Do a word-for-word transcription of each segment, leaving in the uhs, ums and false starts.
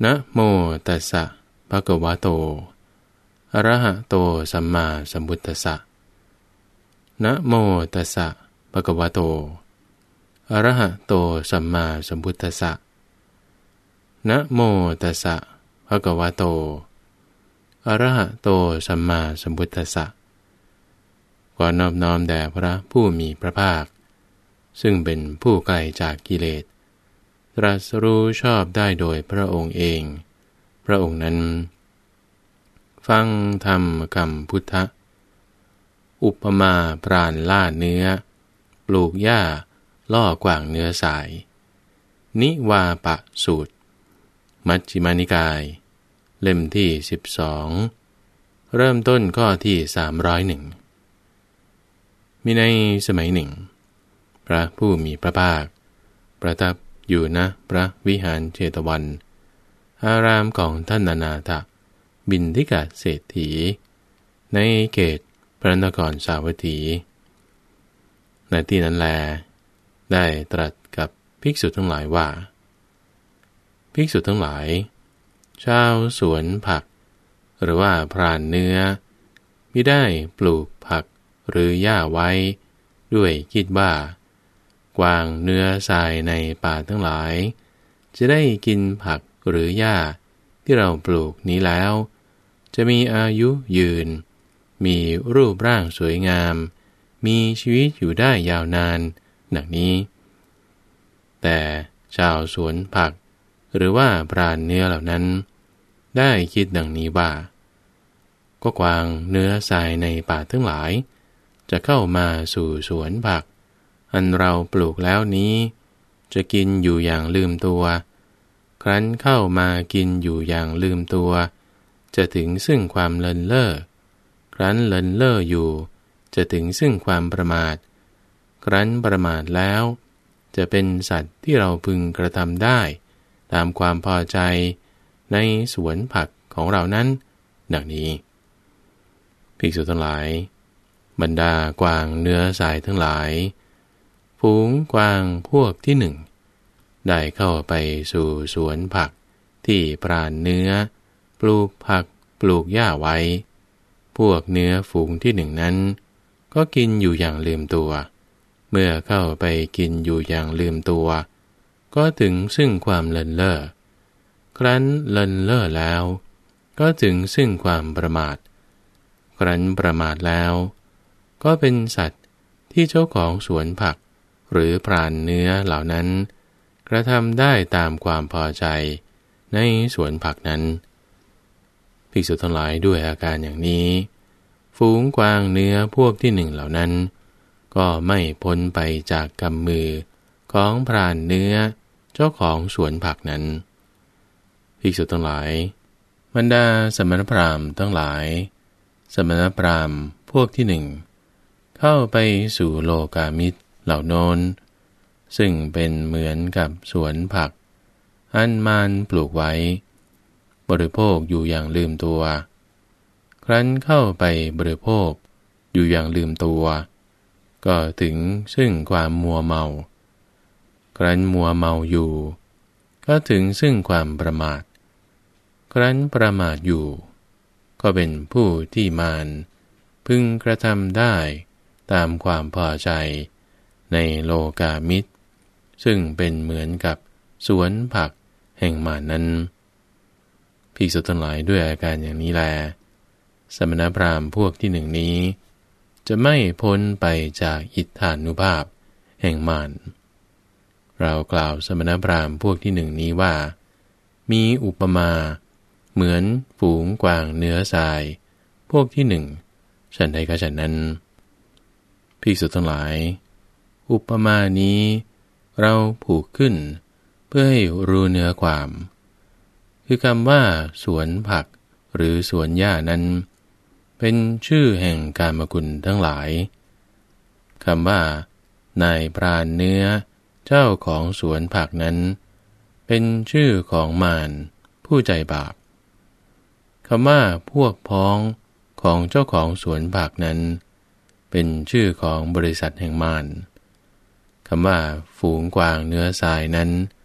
นะโมตัสสะภะคะวะโตอะระหะโตสัมมาสัมพุทธัสสะนะโมตัสสะภะคะวะโตอะระหะโตสัมมาสัมพุทธัสสะนะโมตัสสะภะคะวะโตอะระหะโตสัมมาสัมพุทธัสสะขอนอบน้อมแด่พระผู้มีพระภาคซึ่งเป็นผู้ไกลจากกิเลสตรัสรู้ชอบได้โดยพระองค์เองพระองค์นั้นฟังธรรมคำพุทธะอุปมาปราณล่าเนื้อปลูกหญ้าล่อกว่างเนื้อสายนิวาปะสูตรมัชฌิมานิกายเล่มที่สิบสองเริ่มต้นข้อที่สามร้อยเอ็ดมีในสมัยหนึ่งพระผู้มีพระภาคประทับอยู่ณพระวิหารเชตวัน อารามของท่านอนาถบิณฑิกเศรษฐีในเขตพระนครสาวัตถีในที่นั้นแลได้ตรัสกับภิกษุทั้งหลายว่าภิกษุทั้งหลายชาวสวนผักหรือว่าพรานเนื้อมิได้ปลูกผักหรือหญ้าไว้ด้วยคิดว่ากวางเนื้อทรายในป่าทั้งหลายจะได้กินผักหรือหญ้าที่เราปลูกนี้แล้วจะมีอายุยืนมีรูปร่างสวยงามมีชีวิตอยู่ได้ยาวนานดังนี้แต่ชาวสวนผักหรือว่าพรานเนื้อเหล่านั้นได้คิดดังนี้ว่าก็กวางเนื้อทรายในป่าทั้งหลายจะเข้ามาสู่สวนผักอันเราปลูกแล้วนี้จะกินอยู่อย่างลืมตัวครั้นเข้ามากินอยู่อย่างลืมตัวจะถึงซึ่งความเลินเล่อครั้นเลินเล่ออยู่จะถึงซึ่งความประมาทครั้นประมาทแล้วจะเป็นสัตว์ที่เราพึงกระทำได้ตามความพอใจในสวนผักของเรานั้นดังนี้ภิกษุทั้งหลายบรรดากวางเนื้อสายทั้งหลายฝูงกวางพวกที่หนึ่งได้เข้าไปสู่สวนผักที่พรานเนื้อปลูกผักปลูกหญ้าไว้พวกเนื้อฝูงที่หนึ่งนั้นก็กินอยู่อย่างลืมตัวเมื่อเข้าไปกินอยู่อย่างลืมตัวก็ถึงซึ่งความเลินเล่อครั้นเลินเล่อแล้วก็ถึงซึ่งความประมาทครั้นประมาทแล้วก็เป็นสัตว์ที่เจ้าของสวนผักหรือพรานเนื้อเหล่านั้นกระทำได้ตามความพอใจในสวนผักนั้นภิกษุทั้งหลายด้วยอาการอย่างนี้ฝูงกวางเนื้อพวกที่หนึ่งเหล่านั้นก็ไม่พ้นไปจากกำมือของพรานเนื้อเจ้าของสวนผักนั้นภิกษุทั้งหลายบรรดาสมณพราหมณ์ทั้งหลายสมณพราหมณ์พวกที่หนึ่งเข้าไปสู่โลกามิตรเหล่าโน้นซึ่งเป็นเหมือนกับสวนผักอันมารปลูกไว้บริโภคอยู่อย่างลืมตัวครั้นเข้าไปบริโภคอยู่อย่างลืมตัวก็ถึงซึ่งความมัวเมาครั้นมัวเมาอยู่ก็ถึงซึ่งความประมาทครั้นประมาทอยู่ก็เป็นผู้ที่มารพึงกระทำได้ตามความพอใจในโลกามิตรซึ่งเป็นเหมือนกับสวนผักแห่งมารนั้นภิกษุทั้งหลายด้วยอาการอย่างนี้แลสมณพราหมณ์พวกที่หนึ่งนี้จะไม่พ้นไปจากอิทธานุภาพแห่งมารเรากล่าวสมณพราหมณ์พวกที่หนึ่งนี้ว่ามีอุปมาเหมือนฝูงกวางเนื้อทรายพวกที่หนึ่งฉันใดก็ฉันนั้นภิกษุทั้งหลายอุปมานี้เราผูกขึ้นเพื่อให้รู้เนื้อความคือคำว่าสวนผักหรือสวนหญ้านั้นเป็นชื่อแห่งกามกุลทั้งหลายคำว่านายพรานเนื้อเจ้าของสวนผักนั้นเป็นชื่อของมารผู้ใจบาปคำว่าพวกพ้องของเจ้าของสวนผักนั้นเป็นชื่อของบริษัทแห่งมารคำว่าฝูงกวางเนื้อทรายนั้น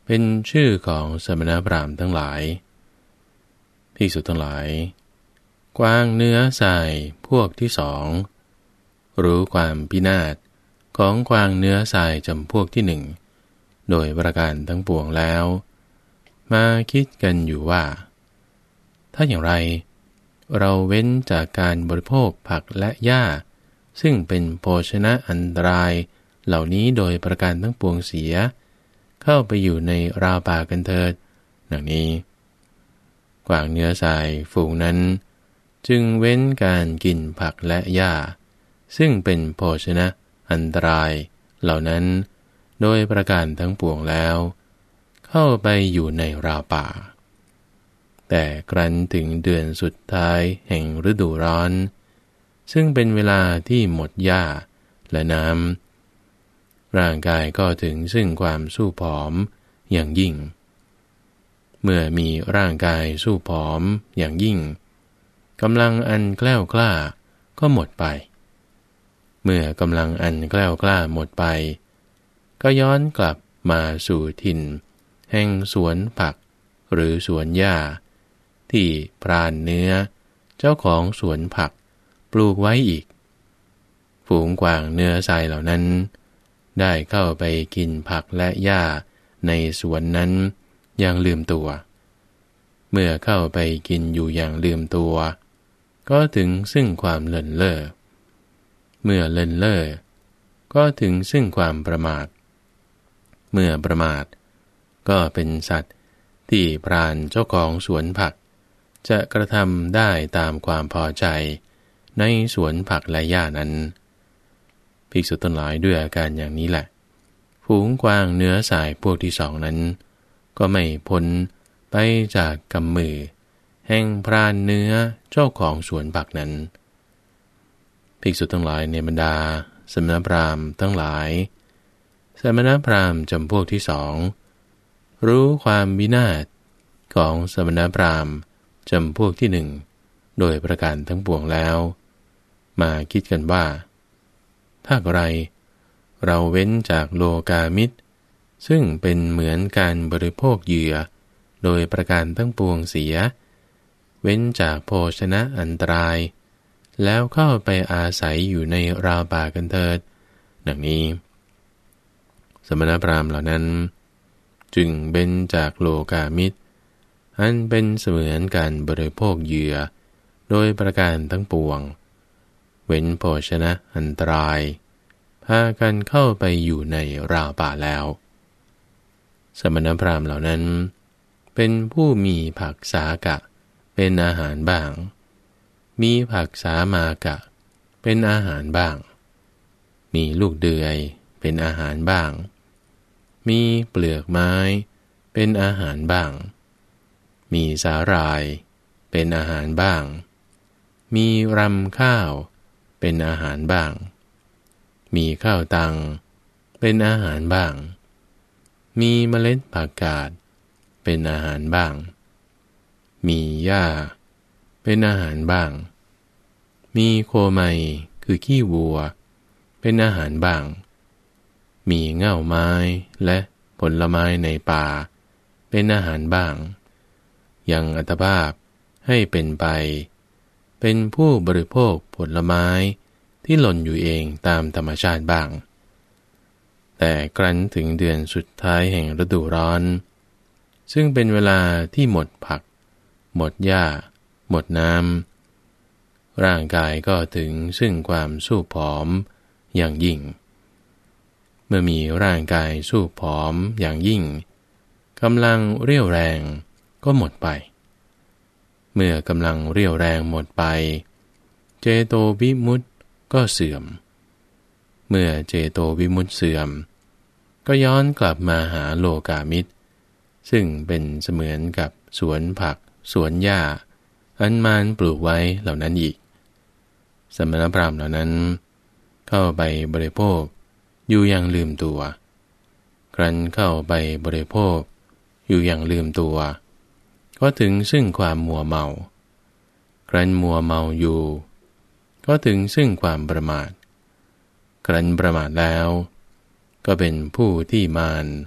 เป็นชื่อของสมณพราหมณ์ทั้งหลายภิกษุทั้งหลายกวางเนื้อทรายพวกที่สองรู้ความพินาศของกวางเนื้อทรายจำพวกที่หนึ่งโดยประการทั้งปวงแล้วมาคิดกันอยู่ว่าถ้าอย่างไรเราเว้นจากการบริโภคผักและหญ้าซึ่งเป็นโภชนะอันตรายเหล่านี้โดยประการทั้งปวงเสียเข้าไปอยู่ในราวป่ากันเถิดดังนี้กวางเนื้อทรายฝูงนั้นจึงเว้นการกินผักและหญ้าซึ่งเป็นโภชนะอันตรายเหล่านั้นโดยประการทั้งปวงแล้วเข้าไปอยู่ในราวป่าแต่ครั้นถึงเดือนสุดท้ายแห่งฤดูร้อนซึ่งเป็นเวลาที่หมดหญ้าและน้ำร่างกายก็ถึงซึ่งความสู้ผอมอย่างยิ่งเมื่อมีร่างกายสู้ผอมอย่างยิ่งกำลังอันแกล้วกล้าก็หมดไปเมื่อกำลังอันแกล้วกล้าหมดไปก็ย้อนกลับมาสู่ถิ่นแห่งสวนผักหรือสวนหญ้าที่พรานเนื้อเจ้าของสวนผักปลูกไว้อีกฝูงกวางเนื้อทรายเหล่านั้นได้เข้าไปกินผักและหญ้าในสวนนั้นอย่างลืมตัวเมื่อเข้าไปกินอยู่อย่างลืมตัวก็ถึงซึ่งความเลินเล่อเมื่อเลินเล่อก็ถึงซึ่งความประมาทเมื่อประมาทก็เป็นสัตว์ที่พรานเจ้าของสวนผักจะกระทำได้ตามความพอใจในสวนผักและหญ้านั้นภิกษุทั้งหลายด้วยอาการอย่างนี้แหละฝูงกวางเนื้อทรายพวกที่สองนั้นก็ไม่พ้นไปจากกำมือแห่งพรานเนื้อเจ้าของสวนผักนั้นภิกษุทั้งหลายในบรรดาสมณพราหมณ์ทั้งหลายสมณพราหมณ์จำพวกที่สองรู้ความวินาศของสมณพราหมณ์จำพวกที่หนึ่งโดยประการทั้งปวงแล้วมาคิดกันว่าถ้าไรเราเว้นจากโลกามิตรซึ่งเป็นเหมือนการบริโภคเหยื่อโดยประการทั้งปวงเสียเว้นจากโภชนะอันตรายแล้วเข้าไปอาศัยอยู่ในราวป่ากันเถิดดังนี้สมณพราหมณ์เหล่านั้นจึงเว้นจากโลกามิตรอันเป็นเสมือนการบริโภคเหยื่อโดยประการทั้งปวงเว้นโภชนะอันตรายพากันเข้าไปอยู่ในราวป่าแล้วสมณพราหมณ์เหล่านั้นเป็นผู้มีผักสากะเป็นอาหารบ้างมีผักสามากะเป็นอาหารบ้างมีลูกเดือยเป็นอาหารบ้างมีเปลือกไม้เป็นอาหารบ้างมีสาหร่ายเป็นอาหารบ้างมีรำข้าวเป็นอาหารบ้างมีข้าวตังเป็นอาหารบ้างมีเมล็ดผักกาดเป็นอาหารบ้างมีหญ้าเป็นอาหารบ้างมีโคไมคือขี้วัวเป็นอาหารบ้างมีเง่าไม้และผลไม้ในป่าเป็นอาหารบ้างยังอัตภาพให้เป็นไปเป็นผู้บริโภคผลไม้ที่หล่นอยู่เองตามธรรมชาติบ้างแต่ครั้นถึงเดือนสุดท้ายแห่งฤดูร้อนซึ่งเป็นเวลาที่หมดผักหมดหญ้าหมดน้ำร่างกายก็ถึงซึ่งความสู้ผอมอย่างยิ่งเมื่อมีร่างกายสู้ผอมอย่างยิ่งกำลังเรี่ยวแรงก็หมดไปเมื่อกำลังเรี่ยวแรงหมดไปเจโตวิมุตติก็เสื่อมเมื่อเจโตวิมุตติเสื่อมก็ย้อนกลับมาหาโลกามิตรซึ่งเป็นเสมือนกับสวนผักสวนหญ้าอันมารปลูกไว้เหล่านั้นอีกสมณพราหมณ์เหล่านั้นเข้าไปบริโภคอยู่อย่างลืมตัวครั้นเข้าไปบริโภคอยู่อย่างลืมตัวก็ถึงซึ่งความมัวเมาครั้นมัวเมาอยู่ก็ถึงซึ่งความประมาทครั้นประมาทแล้วก็เป็นผู้ที่มาร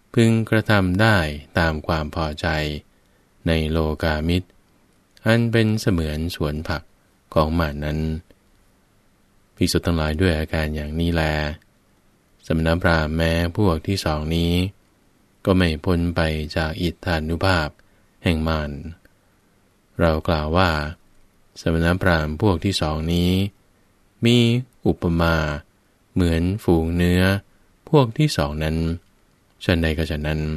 พึงกระทำได้ตามความพอใจในโลกามิตรอันเป็นเสมือนสวนผักของหมานั้นภิกษุทั้งหลายด้วยอาการอย่างนี้แลสมณพราหมณ์แม้พวกที่สองนี้ก็ไม่พ้นไปจากอิทธานุภาพแห่งมารเรากล่าวว่าสมณพราหมณ์พวกที่สองนี้มีอุปมาเหมือนฝูงเนื้อพวกที่สองนั้นฉันใดก็ฉะนั้น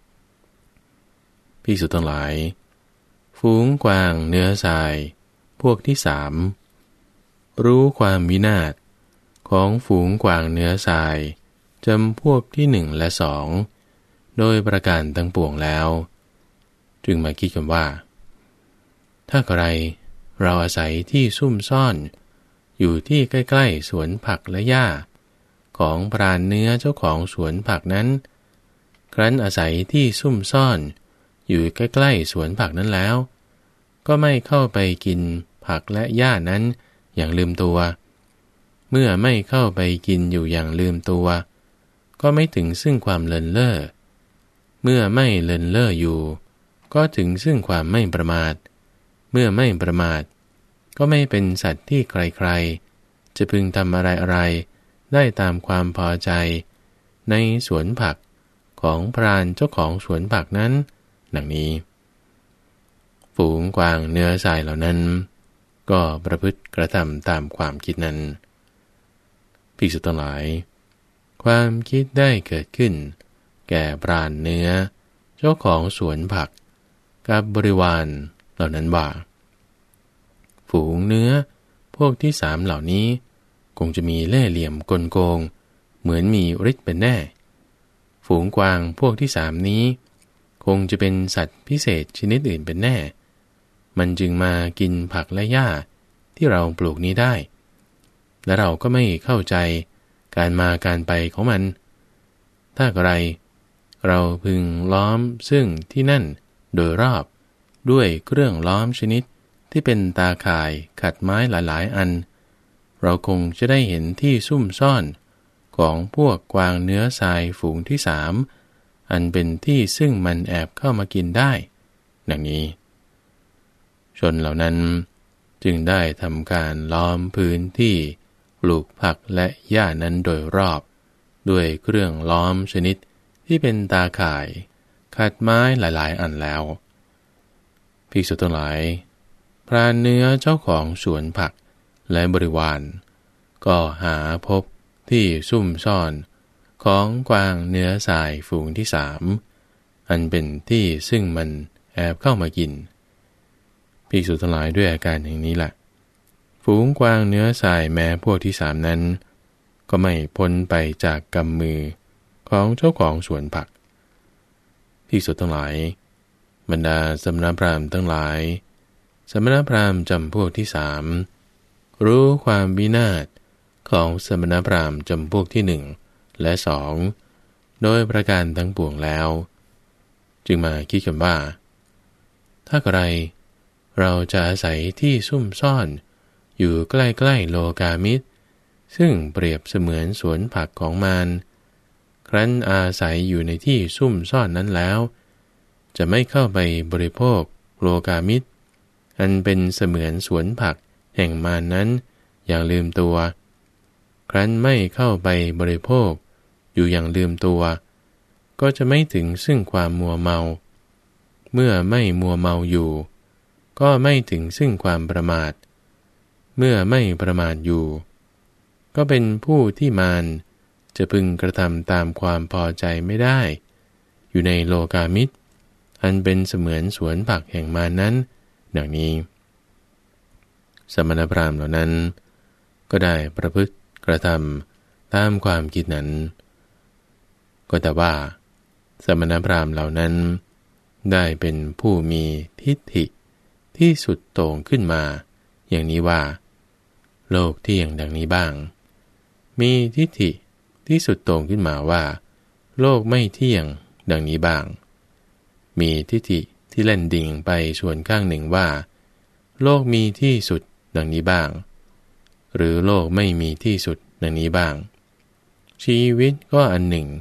ภิกษุทั้งหลายฝูงกวางเนื้อทรายพวกที่สามรู้ความวินาศของฝูงกวางเนื้อทรายจำพวกที่หนึ่งและสองโดยประการทั้งปวงแล้วจึงมาคิดกันว่าถ้าใครเราอาศัยที่ซุ่มซ่อนอยู่ที่ใกล้ๆสวนผักและหญ้าของพรานเนื้อเจ้าของสวนผักนั้นครั้นอาศัยที่ซุ่มซ่อนอยู่ใกล้ๆสวนผักนั้นแล้วก็ไม่เข้าไปกินผักและหญ้านั้นอย่างลืมตัวเมื่อไม่เข้าไปกินอยู่อย่างลืมตัวก็ไม่ถึงซึ่งความเลินเล่อเมื่อไม่เลินเล่ออยู่ก็ถึงซึ่งความไม่ประมาทเมื่อไม่ประมาทก็ไม่เป็นสัตว์ที่ใครๆจะพึงทำอะไรๆได้ตามความพอใจในสวนผักของพรานเจ้าของสวนผักนั้นดังนี้ฝูงกวางเนื้อทรายเหล่านั้นก็ประพฤติกระทำตามความคิดนั้นภิกษุทั้งหลายความคิดได้เกิดขึ้นแก่พรานเนื้อเจ้าของสวนผักกับบริวารเหล่านั้นว่าฝูงเนื้อพวกที่สามเหล่านี้คงจะมีเล่ห์เหลี่ยมกลโกงเหมือนมีฤทธิ์เป็นแน่ฝูงกวางพวกที่สามนี้คงจะเป็นสัตว์พิเศษชนิดอื่นเป็นแน่มันจึงมากินผักและหญ้าที่เราปลูกนี้ได้และเราก็ไม่เข้าใจการมาการไปของมันถ้าอะไรเราพึงล้อมซึ่งที่นั่นโดยรอบด้วยเครื่องล้อมชนิดที่เป็นตาข่ายขัดไม้หลายๆอันเราคงจะได้เห็นที่ซุ่มซ่อนของพวกกวางเนื้อทรายฝูงที่สามอันเป็นที่ซึ่งมันแอบเข้ามากินได้ดังนี้ชนเหล่านั้นจึงได้ทำการล้อมพื้นที่ปลูกผักและหญ้านั้นโดยรอบด้วยเครื่องล้อมชนิดที่เป็นตาข่ายขัดไม้หลายๆอันแล้วภิกษุทั้งหลายพรานเนื้อเจ้าของสวนผักและบริวารก็หาพบที่ซุ่มซ่อนของกวางเนื้อทรายฝูงที่สามอันเป็นที่ซึ่งมันแอบเข้ามากินภิกษุทั้งหลายด้วยอาการอย่างนี้แหละฝูงกวางเนื้อทรายแม้พวกที่สามนั้นก็ไม่พ้นไปจากกำมือของเจ้าของสวนผักภิกษุทั้งหลายบรรดาสมณพราหมณ์ทั้งหลายสมณพราหมณ์จำพวกที่สามรู้ความวินาศของสมณพราหมณ์จำพวกที่หนึ่งและสองโดยประการทั้งปวงแล้วจึงมาคิดกันว่าถ้าใครเราจะอาศัยที่ซุ่มซ่อนอยู่ใกล้ๆโลกามิตรซึ่งเปรียบเสมือนสวนผักของมารครั้นอาศัยอยู่ในที่ซุ่มซ่อนนั้นแล้วจะไม่เข้าไปบริโภคโลกามิตรอันเป็นเสมือนสวนผักแห่งมารนั้นอย่างลืมตัวครั้นไม่เข้าไปบริโภคอยู่อย่างลืมตัวก็จะไม่ถึงซึ่งความมัวเมาเมื่อไม่มัวเมาอยู่ก็ไม่ถึงซึ่งความประมาทเมื่อไม่ประมาทอยู่ก็เป็นผู้ที่มารจะพึงกระทำตามความพอใจไม่ได้อยู่ในโลกามิตรอันเป็นเสมือนสวนผักแห่งมารนั้นดังนี้สมณพราหมณ์เหล่านั้นก็ได้ประพฤติกระทำตามความคิดนั้นก็แต่ว่าสมณพราหมณ์เหล่านั้นได้เป็นผู้มีทิฏฐิที่สุดโต่งขึ้นมาอย่างนี้ว่าโลกเที่ยงดังนี้บ้างมีทิฏฐิที่สุดโต่งขึ้นมาว่าโลกไม่เที่ยงดังนี้บ้างมีทิฏฐิที่เล่นดิ่งไปส่วนข้างหนึ่งว่าโลกมีที่สุดดังนี้บ้างหรือโลกไม่มีที่สุดดังนี้บ้างชีวิตก็อันหนึ่ง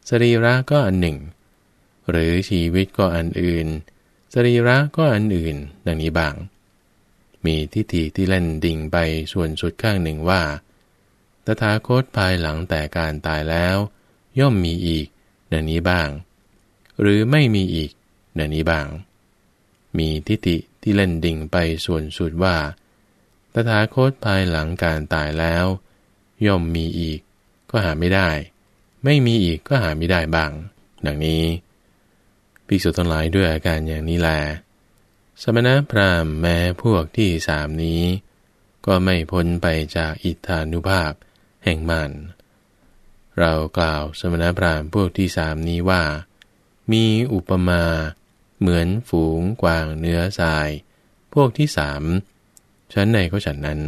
สรีระก็อันหนึ่งหรือชีวิตก็อันอื่นสรีระก็อันอื่นดังนี้บ้างมีทิฏฐิที่เล่นดิ่งไปส่วนสุดข้างหนึ่งว่าตถาคตภายหลังแต่การตายแล้วย่อมมีอีกดังนี้บ้างหรือไม่มีอีกดังนี้บ้างมีทิฏฐิที่เล่นดิ่งไปส่วนสุดว่าตถาคตภายหลังการตายแล้วย่อมมีอีกก็หาไม่ได้ไม่มีอีกก็หาไม่ได้บ้างดังนี้ภิกษุทั้งหลายด้วยอาการอย่างนี้แลสมณพราหมณ์แม้พวกที่สามนี้ก็ไม่พ้นไปจากอิทธานุภาพแห่งมันเรากล่าวสมณพราหมณ์พวกที่สามนี้ว่ามีอุปมาเหมือนฝูงกวางเนื้อทรายพวกที่สามชั้นใดก็ฉันนั้น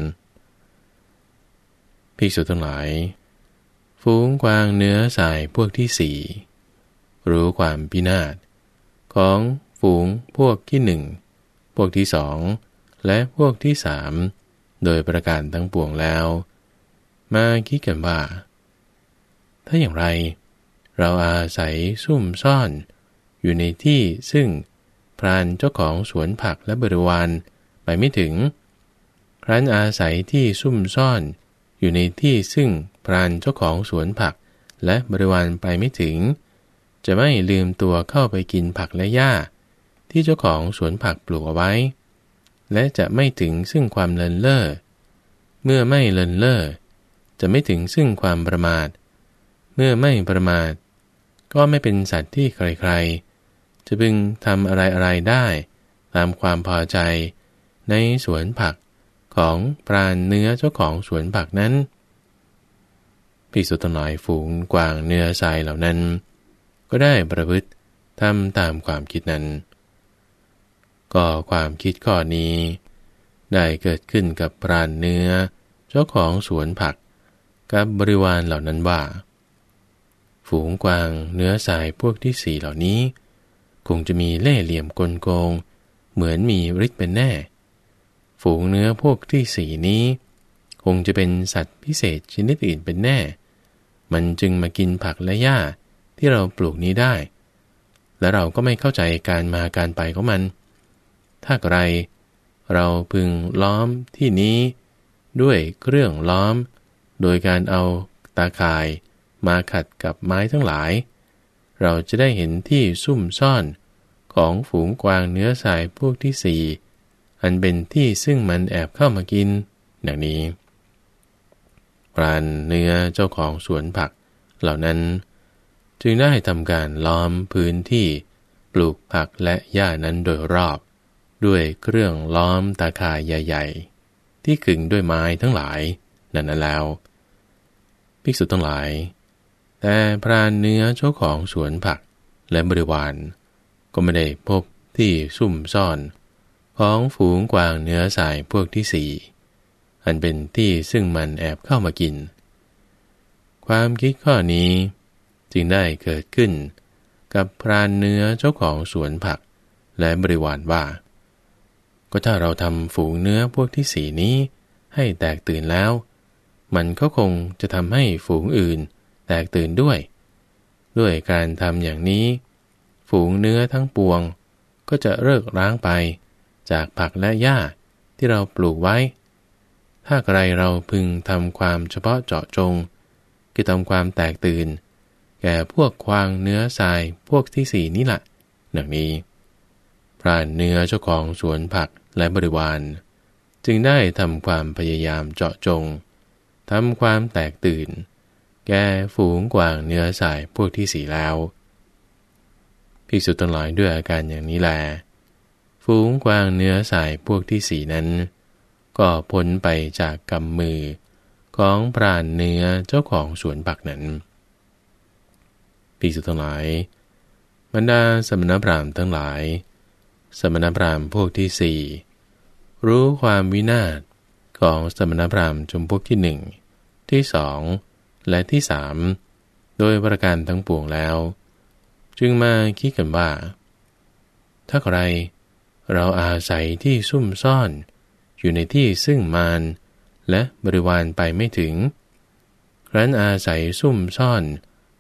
ภิกษุทั้งหลายฝูงกวางเนื้อทรายพวกที่สี่รู้ความพินาศของฝูงพวกที่หนึ่งพวกที่สองและพวกที่สามโดยประการทั้งปวงแล้วมาคิดกันว่าถ้าอย่างไรเราอาศัยซุ่มซ่อนอยู่ในที่ซึ่งพรานเจ้าของสวนผักและบริวารไปไม่ถึงครั้นอาศัยที่ซุ่มซ่อนอยู่ในที่ซึ่งพรานเจ้าของสวนผักและบริวารไปไม่ถึงจะไม่ลืมตัวเข้าไปกินผักและหญ้าที่เจ้าของสวนผักปลูกเอาไว้และจะไม่ถึงซึ่งความเลินเล่อเมื่อไม่เลินเล่อจะไม่ถึงซึ่งความประมาทเมื่อไม่ประมาทก็ไม่เป็นสัตว์ที่ใครๆจะพึงทำอะไรๆได้ตามความพอใจในสวนผักของพรานเนื้อเจ้าของสวนผักนั้นภิกษุทั้งหลายฝูงกวางเนื้อทรายเหล่านั้นก็ได้ประพฤติทำตามความคิดนั้นก็ความคิดข้อนี้ได้เกิดขึ้นกับพรานเนื้อเจ้าของสวนผักกับบริวารเหล่านั้นว่าฝูงกวางเนื้อทรายพวกที่สี่เหล่านี้คงจะมีเล่ห์เหลี่ยมกลโกงเหมือนมีฤทธิ์เป็นแน่ฝูงเนื้อพวกที่สี่นี้คงจะเป็นสัตว์พิเศษชนิดอื่นเป็นแน่มันจึงมากินผักและหญ้าที่เราปลูกนี้ได้และเราก็ไม่เข้าใจการมาการไปของมันถ้าไรเราพึงล้อมที่นี้ด้วยเครื่องล้อมโดยการเอาตาข่ายมาขัดกับไม้ทั้งหลายเราจะได้เห็นที่ซุ่มซ่อนของฝูงกวางเนื้อทรายพวกที่สี่อันเป็นที่ซึ่งมันแอบเข้ามากินดังนี้พรานเนื้อเจ้าของสวนผักเหล่านั้นจึงได้ทำการล้อมพื้นที่ปลูกผักและหญ้านั้นโดยรอบด้วยเครื่องล้อมตาข่ายใหญ่ๆที่ขึงด้วยไม้ทั้งหลายนั้นแล้วภิกษุทั้งหลายแต่พรานเนื้อเจ้าของสวนผักและบริวารก็ไม่ได้พบที่ซุ่มซ่อนของฝูงกวางเนื้อทรายพวกที่สี่อันเป็นที่ซึ่งมันแอบเข้ามากินความคิดข้อนี้จึงได้เกิดขึ้นกับพรานเนื้อเจ้าของสวนผักและบริวารว่าก็ถ้าเราทำฝูงเนื้อพวกที่สี่นี้ให้แตกตื่นแล้วมันก็คงจะทำให้ฝูงอื่นแตกตื่นด้วยด้วยการทำอย่างนี้ฝูงเนื้อทั้งปวงก็จะเลิกร้างไปจากผักและหญ้าที่เราปลูกไว้ถ้าใครเราพึงทำความเฉพาะเจาะจงคือทำความแตกตื่นแก่พวกกวางเนื้อทรายพวกที่สี่นี้ละดังนี้พรานเนื้อเจ้าของสวนผักและบริวารจึงได้ทำความพยายามเจาะจงทำความแตกตื่นแก่ฝูงกวางเนื้อทรายพวกที่สี่แล้วภิกษุทั้งหลายด้วยอาการอย่างนี้แลฝูงกวางเนื้อทรายพวกที่สี่นั้นก็พ้นไปจากกำมือของพรานเนื้อเจ้าของสวนผักนั้นภิกษุทั้งหลายบรรดาสมณพราหมณ์ทั้งหลายสมณพราหมณ์พวกที่สี่รู้ความวินาศของสมณพราหมณ์จำพวกที่หนึ่งที่สองและที่สามโดยประการทั้งปวงแล้วจึงมาคิดกันว่าถ้าใครเราอาศัยที่ซุ่มซ่อนอยู่ในที่ซึ่งมารและบริวารไปไม่ถึงครั้นอาศัยซุ่มซ่อน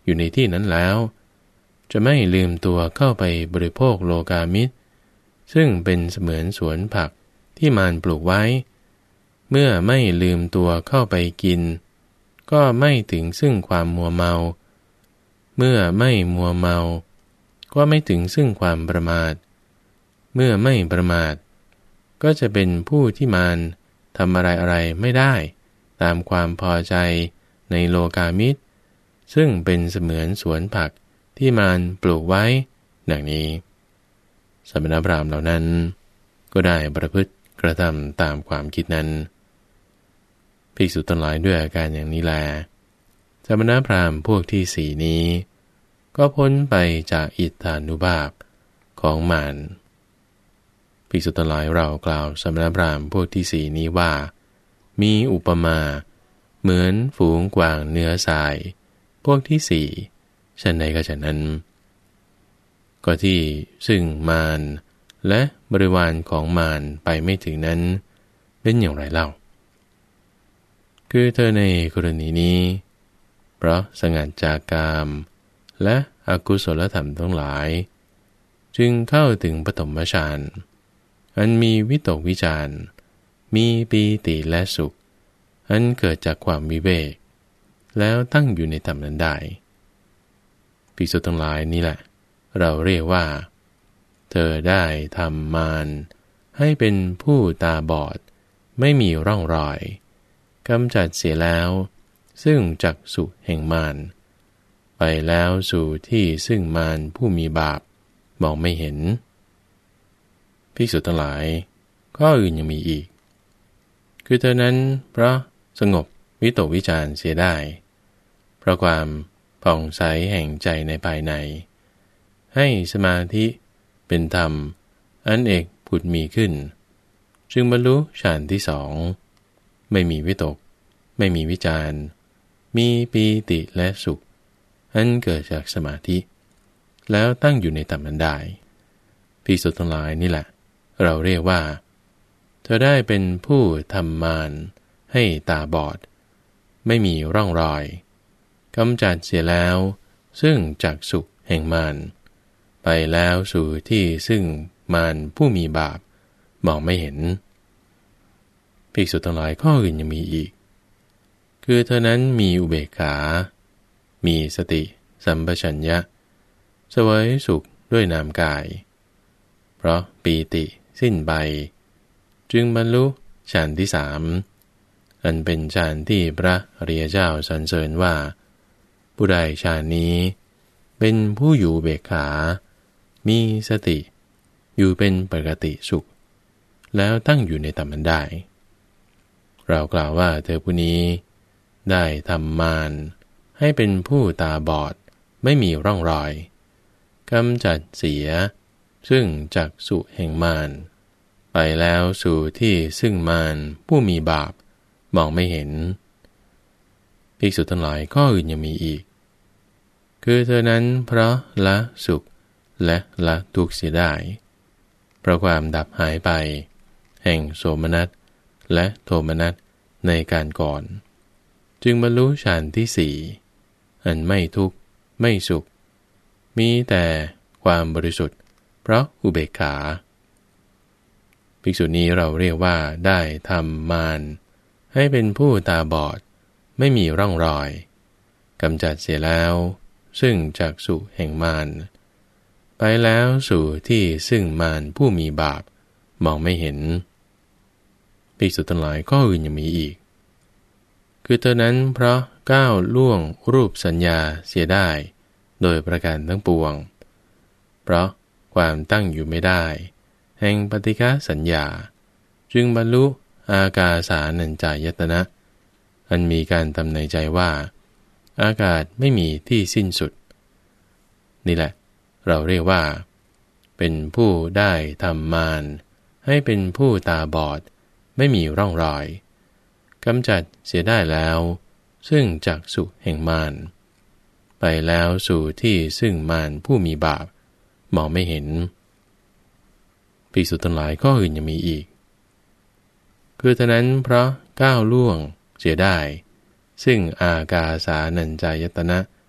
อยู่ในที่นั้นแล้วจะไม่ลืมตัวเข้าไปบริโภคโลกามิตรซึ่งเป็นเสมือนสวนผักที่มารปลูกไว้เมื่อไม่ลืมตัวเข้าไปกินก็ไม่ถึงซึ่งความมัวเมาเมื่อไม่มัวเมาก็ไม่ถึงซึ่งความประมาทเมื่อไม่ประมาทก็จะเป็นผู้ที่มารทำอะไรอะไรไม่ได้ตามความพอใจในโลกามิตรซึ่งเป็นเสมือนสวนผักที่มารปลูกไว้ดังนี้สมณพราหมณ์เหล่านั้นก็ได้ประพฤติกระทำตามความคิดนั้นภิกษุทั้งหลายด้วยอาการอย่างนี้แลสมณพราหมณ์พวกที่สี่นี้ก็พ้นไปจากอิทธานุภาพของมารภิกษุทั้งหลายเรากล่าวสมณพราหมณ์พวกที่สี่นี้ว่ามีอุปมาเหมือนฝูงกวางเนื้อทรายพวกที่สี่ฉันใดก็ฉะนั้นก็ที่ซึ่งมารและบริวารของมารไปไม่ถึงนั้นเป็นอย่างไรเล่าคือเธอในกรณีนี้เพราะสงัดจากกามและอกุศลธรรมทั้งหลายจึงเข้าถึงปฐมฌานอันมีวิตกวิจารมีปีติและสุขอันเกิดจากความวิเวกแล้วตั้งอยู่ในธรรมนั้นได้ภิกษุทั้งหลายนี่แหละเราเรียกว่าเธอได้ทำมารให้เป็นผู้ตาบอดไม่มีร่องรอยกำจัดเสียแล้วซึ่งจักษุแห่งมารไปแล้วสู่ที่ซึ่งมารผู้มีบาปมองไม่เห็นภิกษุทั้งหลายข้ออื่นยังมีอีกคือเธอนั้นเพราะสงบวิตกวิจารเสียได้เพราะความผ่องใสแห่งใจในภายในให้สมาธิเป็นธรรมอันเอกผุดมีขึ้นจึงบรรลุฌานที่สองไม่มีวิตกไม่มีวิจารมีปีติและสุขอันเกิดจากสมาธิแล้วตั้งอยู่ในธรรมนั้นได้ภิกษุทั้งหลายนี่แหละเราเรียกว่าเธอได้เป็นผู้ทำมารให้ตาบอดไม่มีร่องรอยกำจัดเสียแล้วซึ่งจักษุแห่งมารไปแล้วสู่ที่ซึ่งมารผู้มีบาปมองไม่เห็นภิกษุทั้งหลายข้ออื่นยังมีอีกคือเธอนั้นมีอุเบกขามีสติสัมปชัญญะเสวยสุขด้วยนามกายเพราะปีติสิ้นไปจึงบรรลุฌานที่สามอันเป็นฌานที่พระอริยเจ้าสรรเสริญว่าผู้ใดฌานนี้เป็นผู้อยู่เบกขามีสติอยู่เป็นปกติสุขแล้วตั้งอยู่ในธรรมได้เรากล่าวว่าเธอผู้นี้ได้ทำมารให้เป็นผู้ตาบอดไม่มีร่องรอยกำจัดเสียซึ่งจักษุแห่งมารไปแล้วสู่ที่ซึ่งมารผู้มีบาปมองไม่เห็นภิกษุทั้งหลายข้ออื่นยังมีอีกคือเธอนั้นเพราะละสุขและละทุกข์เสียได้เพราะความดับหายไปแห่งโสมนัสและโทมนัสในการก่อนจึงบรรลุฌานที่สี่อันไม่ทุกข์ไม่สุขมีแต่ความบริสุทธิ์เพราะอุเบกขาภิกษุนี้เราเรียกว่าได้ทำมารให้เป็นผู้ตาบอดไม่มีร่องรอยกำจัดเสียแล้วซึ่งจักษุแห่งมารไปแล้วสู่ที่ซึ่งมารผู้มีบาปมองไม่เห็นภิกษุทั้งหลายข้ออื่นยังมีอีกคือเธอนั้นเพราะก้าวล่วงรูปสัญญาเสียได้โดยประการทั้งปวงเพราะความตั้งอยู่ไม่ได้แห่งปฏิฆะสัญญาจึงบรรลุอากาสานัญจายตนะอันมีการทำในใจว่าอากาศไม่มีที่สิ้นสุดนี่แหละเราเรียกว่าเป็นผู้ได้ทำมารให้เป็นผู้ตาบอดไม่มีร่องรอยกำจัดเสียได้แล้วซึ่งจักษุแห่งมารไปแล้วสู่ที่ซึ่งมารผู้มีบาปมองไม่เห็นภิกษุทั้งหลายข้ออื่นยังมีอีกคือฉะนั้นเพราะก้าวล่วงเสียได้ซึ่งอากาสานัญจายตนะ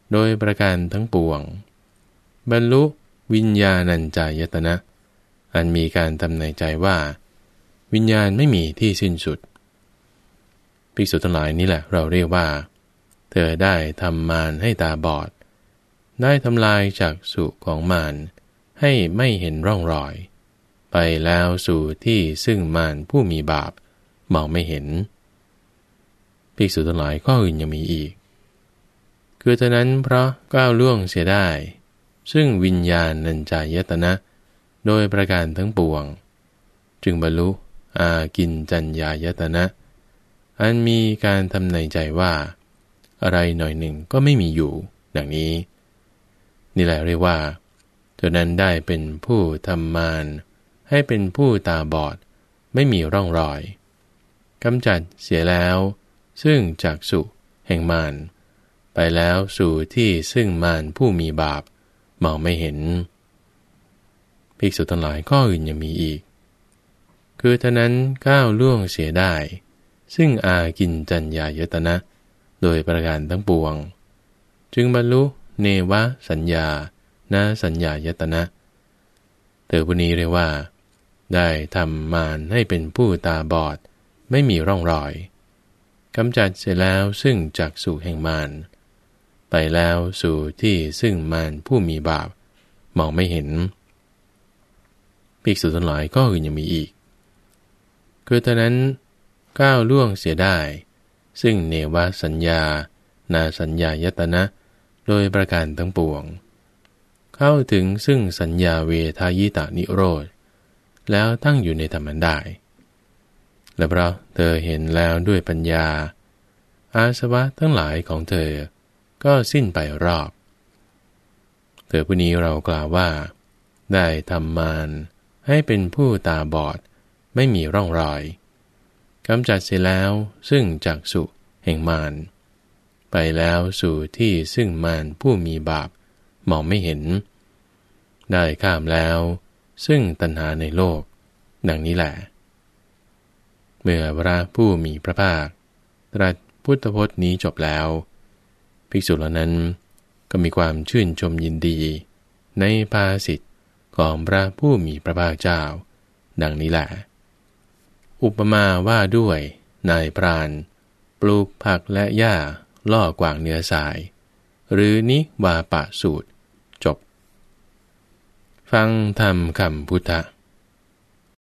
โดยประการทั้งปวงบรรลุวิญญาณัญจายตนะอันมีการทำในใจว่าวิญญาณไม่มีที่สิ้นสุดภิกษุทั้งหลายนี่แหละเราเรียกว่าเธอได้ทำมารให้ตาบอดได้ทำลายจักษุของมารให้ไม่เห็นร่องรอยไปแล้วสู่ที่ซึ่งมารผู้มีบาปมองไม่เห็นภิกษุทั้งหลายข้ออื่นยังมีอีกคือฉะนั้นเพราะก้าวล่วงเสียได้ซึ่งวิญญาณัญจายตนะโดยประการทั้งปวงจึงบรรลุอากินจัญญายตนะอันมีการทำในใจว่าอะไรหน่อยหนึ่งก็ไม่มีอยู่ดังนี้นี่แหละเรียกว่าเธอนั้นได้เป็นผู้ทำมารให้เป็นผู้ตาบอดไม่มีร่องรอยกำจัดเสียแล้วซึ่งจักษุแห่งมารไปแล้วสู่ที่ซึ่งมารผู้มีบาปมองไม่เห็นภิกษุทั้งหลายข้ออื่นยังมีอีกคือฉะนั้นก้าวล่วงเสียได้ซึ่งอากินจัญญายตนะโดยประการทั้งปวงจึงบรรลุเนวสัญญานาสัญญายตนะเธอผู้นี้เรียกว่าได้ทำมารให้เป็นผู้ตาบอดไม่มีร่องรอยกำจัดเสร็จแล้วซึ่งจักษุแห่งมารไปแล้วสู่ที่ซึ่งมารผู้มีบาปมองไม่เห็นภิกษุทั้งหลายก็อื่นยังมีอีกคือฉะนั้นก้าวล่วงเสียได้ซึ่งเนวสัญญานาสัญญายตนะโดยประการทั้งปวงเข้าถึงซึ่งสัญญาเวทายตานิโรธแล้วตั้งอยู่ในธรรมนั้นได้และเพราะเธอเห็นแล้วด้วยปัญญาอาสวะทั้งหลายของเธอก็สิ้นไปรอบเธอผู้นี้เรากล่าวว่าได้ทำมารให้เป็นผู้ตาบอดไม่มีร่องรอยกำจัดเสียแล้วซึ่งจักษุแห่งมารไปแล้วสู่ที่ซึ่งมารผู้มีบาปมองไม่เห็นได้ข้ามแล้วซึ่งตัณหาในโลกดังนี้แหละเมื่อพระผู้มีพระภาคตรัสพุทธพจน์นี้จบแล้วภิกษุเหล่านั้นก็มีความชื่นชมยินดีในภาษิตของพระผู้มีพระภาคเจ้าดังนี้แหละอุปมาว่าด้วยนายพรานปลูกผักและหญ้าล่อกวางเนื้อสายหรือนิวาปะสูตรจบฟังธรรมคำพุทธ